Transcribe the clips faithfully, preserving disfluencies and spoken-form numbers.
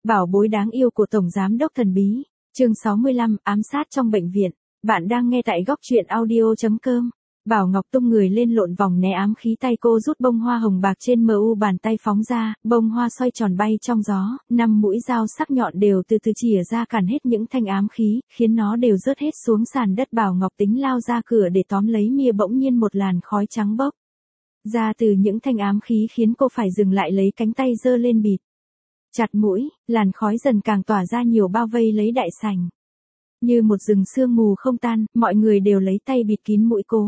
Bảo bối đáng yêu của Tổng Giám đốc thần bí. Chương sáu mươi lăm, ám sát trong bệnh viện. Bạn đang nghe tại góc truyện audio chấm com. Bảo Ngọc tung người lên lộn vòng né ám khí, tay cô rút bông hoa hồng bạc trên mờ u bàn tay phóng ra, bông hoa xoay tròn bay trong gió, năm mũi dao sắc nhọn đều từ từ chìa ra cản hết những thanh ám khí, khiến nó đều rớt hết xuống sàn đất. Bảo Ngọc tính lao ra cửa để tóm lấy Mia, bỗng nhiên một làn khói trắng bốc ra từ những thanh ám khí khiến cô phải dừng lại, lấy cánh tay giơ lên bịt chặt mũi, làn khói dần càng tỏa ra nhiều, bao vây lấy đại sảnh. Như một rừng sương mù không tan, mọi người đều lấy tay bịt kín mũi, cố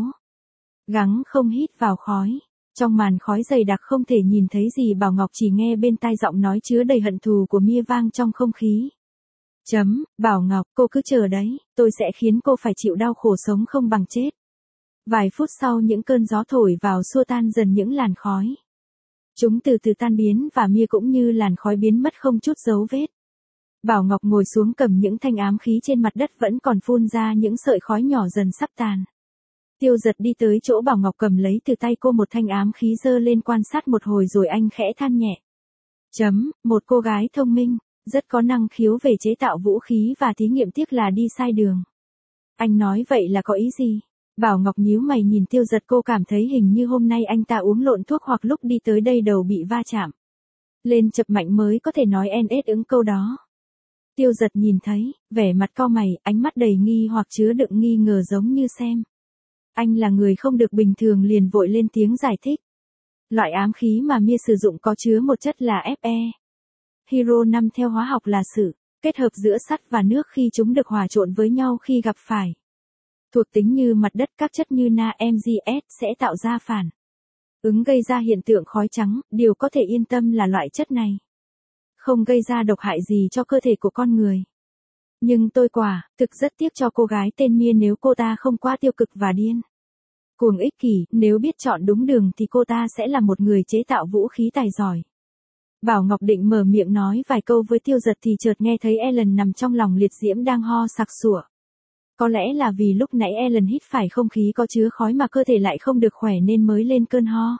gắng không hít vào khói. Trong màn khói dày đặc không thể nhìn thấy gì, Bảo Ngọc chỉ nghe bên tai giọng nói chứa đầy hận thù của Mia vang trong không khí. Chấm, Bảo Ngọc, cô cứ chờ đấy, tôi sẽ khiến cô phải chịu đau khổ sống không bằng chết. Vài phút sau, những cơn gió thổi vào xua tan dần những làn khói. Chúng từ từ tan biến và Mia cũng như làn khói biến mất không chút dấu vết. Bảo Ngọc ngồi xuống cầm những thanh ám khí trên mặt đất, vẫn còn phun ra những sợi khói nhỏ dần sắp tàn. Tiêu Giật đi tới chỗ Bảo Ngọc, cầm lấy từ tay cô một thanh ám khí, giơ lên quan sát một hồi rồi anh khẽ than nhẹ. Chấm, một cô gái thông minh, rất có năng khiếu về chế tạo vũ khí và thí nghiệm, tiếc là đi sai đường. Anh nói vậy là có ý gì? Bảo Ngọc nhíu mày nhìn Tiêu Giật, cô cảm thấy hình như hôm nay anh ta uống lộn thuốc, hoặc lúc đi tới đây đầu bị va chạm lên chập mạnh mới có thể nói en ết ứng câu đó. Tiêu Giật nhìn thấy, vẻ mặt cau mày, ánh mắt đầy nghi hoặc chứa đựng nghi ngờ, giống như xem anh là người không được bình thường, liền vội lên tiếng giải thích. Loại ám khí mà Mia sử dụng có chứa một chất là Fe. Hero năm, theo hóa học là sự kết hợp giữa sắt và nước. Khi chúng được hòa trộn với nhau khi gặp phải thuộc tính như mặt đất, các chất như na em giê ét sẽ tạo ra phản ứng gây ra hiện tượng khói trắng. Điều có thể yên tâm là loại chất này không gây ra độc hại gì cho cơ thể của con người. Nhưng tôi quả thực rất tiếc cho cô gái tên Mia, nếu cô ta không quá tiêu cực và điên cuồng ích kỷ, nếu biết chọn đúng đường thì cô ta sẽ là một người chế tạo vũ khí tài giỏi. Bảo Ngọc định mở miệng nói vài câu với Tiêu Giật thì chợt nghe thấy Ellen nằm trong lòng liệt diễm đang ho sặc sụa. Có lẽ là vì lúc nãy Ellen hít phải không khí có chứa khói mà cơ thể lại không được khỏe nên mới lên cơn ho.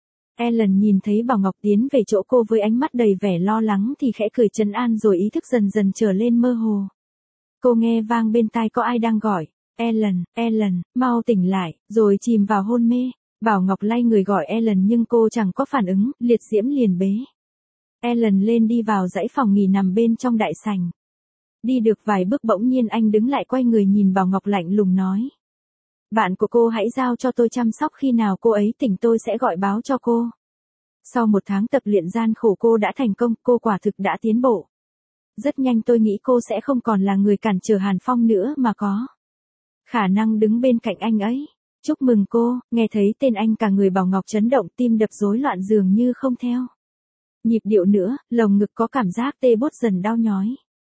Ellen nhìn thấy Bảo Ngọc tiến về chỗ cô với ánh mắt đầy vẻ lo lắng thì khẽ cười trấn an, rồi ý thức dần dần trở lên mơ hồ. Cô nghe vang bên tai có ai đang gọi. Ellen, Ellen, mau tỉnh lại, rồi chìm vào hôn mê. Bảo Ngọc lay người gọi Ellen nhưng cô chẳng có phản ứng, liệt diễm liền bế Ellen lên đi vào dãy phòng nghỉ nằm bên trong đại sảnh. Đi được vài bước bỗng nhiên anh đứng lại, quay người nhìn Bảo Ngọc lạnh lùng nói. Bạn của cô hãy giao cho tôi chăm sóc, khi nào cô ấy tỉnh tôi sẽ gọi báo cho cô. Sau một tháng tập luyện gian khổ, cô đã thành công, cô quả thực đã tiến bộ rất nhanh. Tôi nghĩ cô sẽ không còn là người cản trở Hàn Phong nữa mà có khả năng đứng bên cạnh anh ấy. Chúc mừng cô. Nghe thấy tên anh cả người Bảo Ngọc chấn động, tim đập rối loạn dường như không theo nhịp điệu nữa, lồng ngực có cảm giác tê bốt dần đau nhói.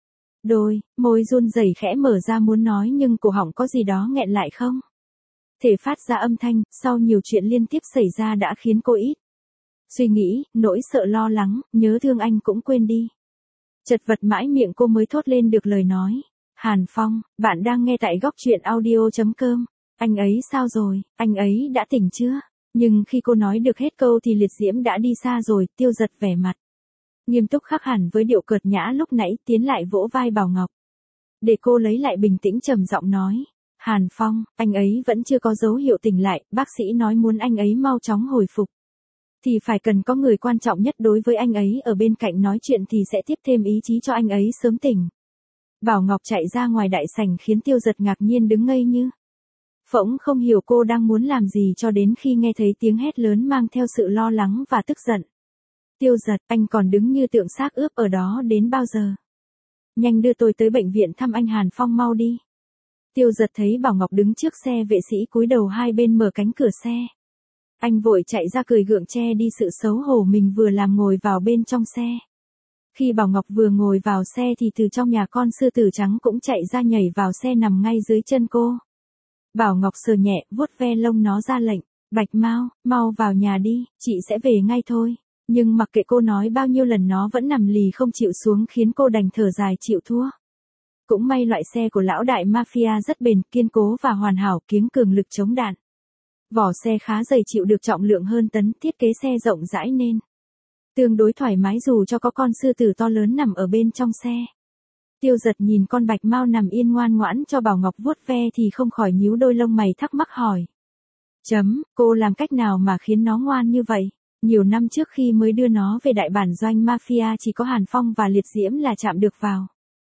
Đôi môi run rẩy khẽ mở ra muốn nói nhưng cổ họng có gì đó nghẹn lại không thể phát ra âm thanh. Sau nhiều chuyện liên tiếp xảy ra đã khiến cô ít suy nghĩ, nỗi sợ lo lắng, nhớ thương anh cũng quên đi. Chật vật mãi miệng cô mới thốt lên được lời nói. Hàn Phong, bạn đang nghe tại góc truyện audio chấm com. Anh ấy sao rồi, anh ấy đã tỉnh chưa? Nhưng khi cô nói được hết câu thì liệt diễm đã đi xa rồi. Tiêu Giật vẻ mặt nghiêm túc khác hẳn với điệu cợt nhã lúc nãy, tiến lại vỗ vai Bảo Ngọc để cô lấy lại bình tĩnh, trầm giọng nói. Hàn Phong, anh ấy vẫn chưa có dấu hiệu tỉnh lại, bác sĩ nói muốn anh ấy mau chóng hồi phục thì phải cần có người quan trọng nhất đối với anh ấy ở bên cạnh nói chuyện thì sẽ tiếp thêm ý chí cho anh ấy sớm tỉnh. Bảo Ngọc chạy ra ngoài đại sảnh khiến Tiêu Giật ngạc nhiên đứng ngây như phỗng, không hiểu cô đang muốn làm gì, cho đến khi nghe thấy tiếng hét lớn mang theo sự lo lắng và tức giận. Tiêu Giật, anh còn đứng như tượng xác ướp ở đó đến bao giờ? Nhanh đưa tôi tới bệnh viện thăm anh Hàn Phong mau đi. Tiêu Giật thấy Bảo Ngọc đứng trước xe vệ sĩ cúi đầu hai bên mở cánh cửa xe. Anh vội chạy ra cười gượng che đi sự xấu hổ mình vừa làm, ngồi vào bên trong xe. Khi Bảo Ngọc vừa ngồi vào xe thì từ trong nhà con sư tử trắng cũng chạy ra, nhảy vào xe nằm ngay dưới chân cô. Bảo Ngọc sờ nhẹ, vuốt ve lông nó ra lệnh. Bạch Mao, mau vào nhà đi, chị sẽ về ngay thôi. Nhưng mặc kệ cô nói bao nhiêu lần nó vẫn nằm lì không chịu xuống, khiến cô đành thở dài chịu thua. Cũng may loại xe của lão đại mafia rất bền, kiên cố và hoàn hảo, kiếng cường lực chống đạn. Vỏ xe khá dày, chịu được trọng lượng hơn tấn, thiết kế xe rộng rãi nên Tương đối thoải mái dù cho có con sư tử to lớn nằm ở bên trong xe. Tiêu Giật nhìn con bạch mao nằm yên ngoan ngoãn cho Bảo Ngọc vuốt ve thì không khỏi nhíu đôi lông mày thắc mắc hỏi. Chấm, cô làm cách nào mà khiến nó ngoan như vậy? Nhiều năm trước khi mới đưa nó về đại bản doanh mafia chỉ có Hàn Phong và Liệt Diễm là chạm được vào.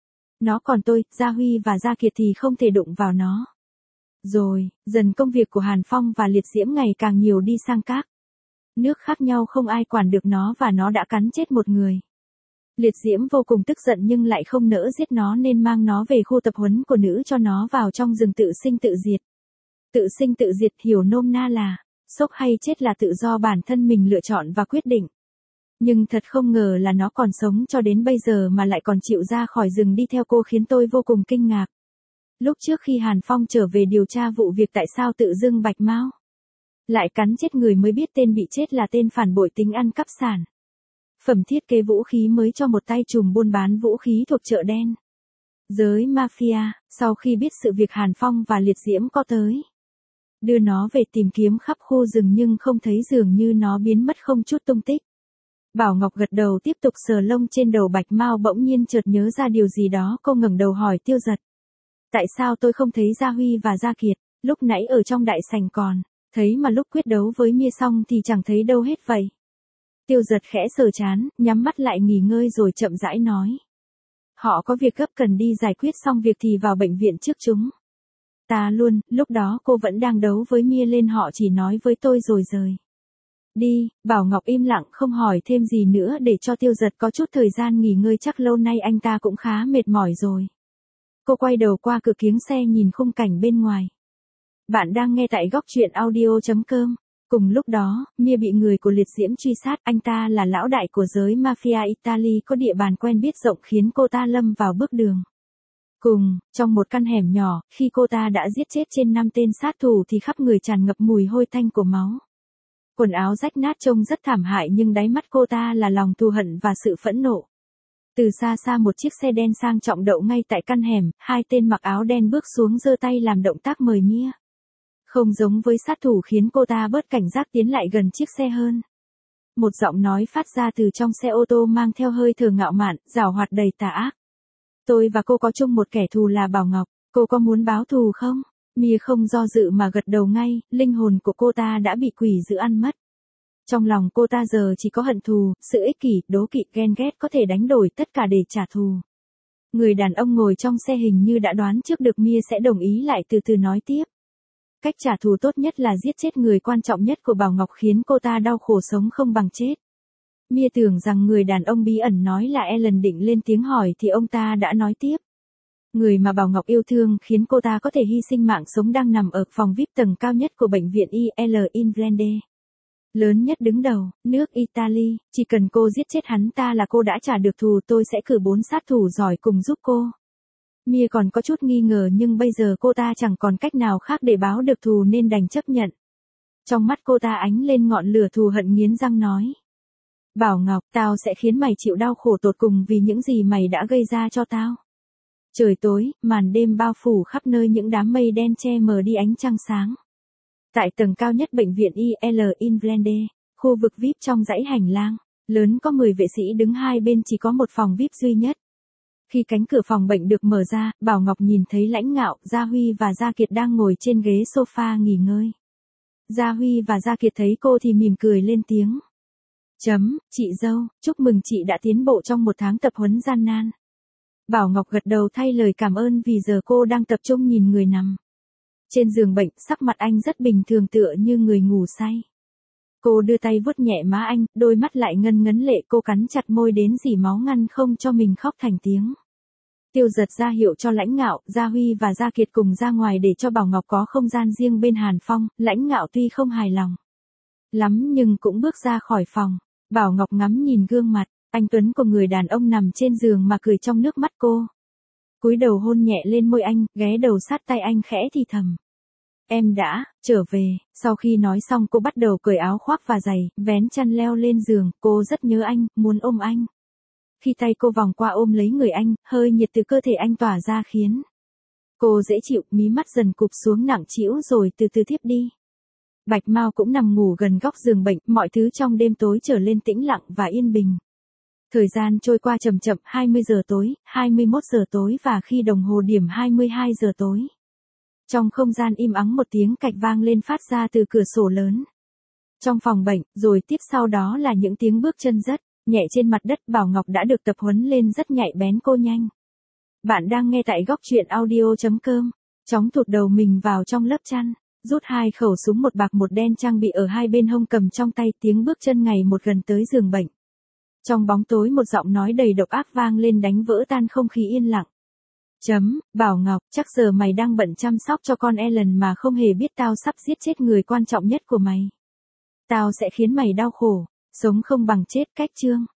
Nó còn tôi, Gia Huy và Gia Kiệt thì không thể đụng vào nó. Rồi, dần công việc của Hàn Phong và Liệt Diễm ngày càng nhiều đi sang các nước khác nhau, không ai quản được nó và nó đã cắn chết một người. Liệt Diễm vô cùng tức giận nhưng lại không nỡ giết nó nên mang nó về khu tập huấn của nữ cho nó vào trong rừng tự sinh tự diệt. Tự sinh tự diệt hiểu nôm na là, sốc hay chết là tự do bản thân mình lựa chọn và quyết định. Nhưng thật không ngờ là nó còn sống cho đến bây giờ mà lại còn chịu ra khỏi rừng đi theo cô, khiến tôi vô cùng kinh ngạc. Lúc trước khi Hàn Phong trở về điều tra vụ việc tại sao tự dưng bạch mao lại cắn chết người mới biết tên bị chết là tên phản bội tính ăn cắp sản phẩm thiết kế vũ khí mới cho một tay trùm buôn bán vũ khí thuộc chợ đen. Giới mafia, sau khi biết sự việc Hàn Phong và Liệt Diễm có tới đưa nó về tìm kiếm khắp khu rừng nhưng không thấy, dường như nó biến mất không chút tung tích. Bảo Ngọc gật đầu tiếp tục sờ lông trên đầu bạch mao, bỗng nhiên chợt nhớ ra điều gì đó, cô ngẩng đầu hỏi Tiêu Giật. Tại sao tôi không thấy Gia Huy và Gia Kiệt, lúc nãy ở trong đại sảnh còn thấy mà lúc quyết đấu với Mia xong thì chẳng thấy đâu hết vậy? Tiêu Giật khẽ sờ trán, nhắm mắt lại nghỉ ngơi rồi chậm rãi nói. Họ có việc gấp cần đi giải quyết xong việc thì vào bệnh viện trước chúng ta luôn, lúc đó cô vẫn đang đấu với Mia lên họ chỉ nói với tôi rồi rời đi. Bảo Ngọc im lặng không hỏi thêm gì nữa để cho Tiêu Giật có chút thời gian nghỉ ngơi, chắc lâu nay anh ta cũng khá mệt mỏi rồi. Cô quay đầu qua cửa kiếng xe nhìn khung cảnh bên ngoài. Bạn đang nghe tại góc truyện audio chấm com. Cùng lúc đó, Mia bị người của Liệt Diễm truy sát, anh ta là lão đại của giới mafia Italy có địa bàn quen biết rộng khiến cô ta lâm vào bước đường cùng. Trong một căn hẻm nhỏ, khi cô ta đã giết chết trên năm tên sát thủ thì khắp người tràn ngập mùi hôi tanh của máu. Quần áo rách nát trông rất thảm hại nhưng đáy mắt cô ta là lòng thù hận và sự phẫn nộ. Từ xa xa một chiếc xe đen sang trọng đậu ngay tại căn hẻm, hai tên mặc áo đen bước xuống giơ tay làm động tác mời Mia. Không giống với sát thủ khiến cô ta bớt cảnh giác tiến lại gần chiếc xe hơn. Một giọng nói phát ra từ trong xe ô tô mang theo hơi thở ngạo mạn, giảo hoạt đầy tà ác. Tôi và cô có chung một kẻ thù là Bảo Ngọc, cô có muốn báo thù không? Mia không do dự mà gật đầu ngay, linh hồn của cô ta đã bị quỷ dữ ăn mất. Trong lòng cô ta giờ chỉ có hận thù, sự ích kỷ, đố kỵ, ghen ghét có thể đánh đổi tất cả để trả thù. Người đàn ông ngồi trong xe hình như đã đoán trước được Mia sẽ đồng ý, lại từ từ nói tiếp. Cách trả thù tốt nhất là giết chết người quan trọng nhất của Bảo Ngọc khiến cô ta đau khổ sống không bằng chết. Mia tưởng rằng người đàn ông bí ẩn nói là Alan định lên tiếng hỏi thì ông ta đã nói tiếp. Người mà Bảo Ngọc yêu thương khiến cô ta có thể hy sinh mạng sống đang nằm ở phòng vi ai pi tầng cao nhất của bệnh viện i lờ Inverness. Lớn nhất đứng đầu, nước Italy, chỉ cần cô giết chết hắn ta là cô đã trả được thù, tôi sẽ cử bốn sát thủ giỏi cùng giúp cô. Mia còn có chút nghi ngờ nhưng bây giờ cô ta chẳng còn cách nào khác để báo được thù nên đành chấp nhận. Trong mắt cô ta ánh lên ngọn lửa thù hận, nghiến răng nói. Bảo Ngọc, tao sẽ khiến mày chịu đau khổ tột cùng vì những gì mày đã gây ra cho tao. Trời tối, màn đêm bao phủ khắp nơi, những đám mây đen che mờ đi ánh trăng sáng. Tại tầng cao nhất bệnh viện i lờ Inverness, khu vực vi ai pi trong dãy hành lang lớn có mười vệ sĩ đứng hai bên, chỉ có một phòng vi ai pi duy nhất. Khi cánh cửa phòng bệnh được mở ra, Bảo Ngọc nhìn thấy Lãnh Ngạo, Gia Huy và Gia Kiệt đang ngồi trên ghế sofa nghỉ ngơi. Gia Huy và Gia Kiệt thấy cô thì mỉm cười lên tiếng. Chấm, chị dâu, chúc mừng chị đã tiến bộ trong một tháng tập huấn gian nan. Bảo Ngọc gật đầu thay lời cảm ơn vì giờ cô đang tập trung nhìn người nằm trên giường bệnh, sắc mặt anh rất bình thường tựa như người ngủ say. Cô đưa tay vuốt nhẹ má anh, đôi mắt lại ngân ngấn lệ, cô cắn chặt môi đến rỉ máu ngăn không cho mình khóc thành tiếng. Tiêu Giật ra hiệu cho Lãnh Ngạo, Gia Huy và Gia Kiệt cùng ra ngoài để cho Bảo Ngọc có không gian riêng bên Hàn Phong. Lãnh Ngạo tuy không hài lòng lắm nhưng cũng bước ra khỏi phòng. Bảo Ngọc ngắm nhìn gương mặt anh tuấn của người đàn ông nằm trên giường mà cười trong nước mắt cô. Cúi đầu hôn nhẹ lên môi anh, ghé đầu sát tay anh khẽ thì thầm. Em đã trở về. Sau khi nói xong cô bắt đầu cởi áo khoác và giày, vén chăn leo lên giường. Cô rất nhớ anh, muốn ôm anh. Khi tay cô vòng qua ôm lấy người anh, hơi nhiệt từ cơ thể anh tỏa ra khiến cô dễ chịu, mí mắt dần cụp xuống nặng trĩu rồi từ từ thiếp đi. Bạch Mao cũng nằm ngủ gần góc giường bệnh, mọi thứ trong đêm tối trở lên tĩnh lặng và yên bình. Thời gian trôi qua chậm chậm, hai mươi giờ tối, hai mươi mốt giờ tối và khi đồng hồ điểm hai mươi hai giờ tối. Trong không gian im ắng một tiếng cạch vang lên phát ra từ cửa sổ lớn. Trong phòng bệnh, rồi tiếp sau đó là những tiếng bước chân rất nhẹ trên mặt đất. Bảo Ngọc đã được tập huấn lên rất nhạy bén cô nhanh. Bạn đang nghe tại góc truyện audio.com. Chóng thụt đầu mình vào trong lớp chăn, rút hai khẩu súng một bạc một đen trang bị ở hai bên hông cầm trong tay, tiếng bước chân ngày một gần tới giường bệnh. Trong bóng tối một giọng nói đầy độc ác vang lên đánh vỡ tan không khí yên lặng. Chấm, Bảo Ngọc, chắc giờ mày đang bận chăm sóc cho con Ellen mà không hề biết tao sắp giết chết người quan trọng nhất của mày. Tao sẽ khiến mày đau khổ, sống không bằng chết. Cách chương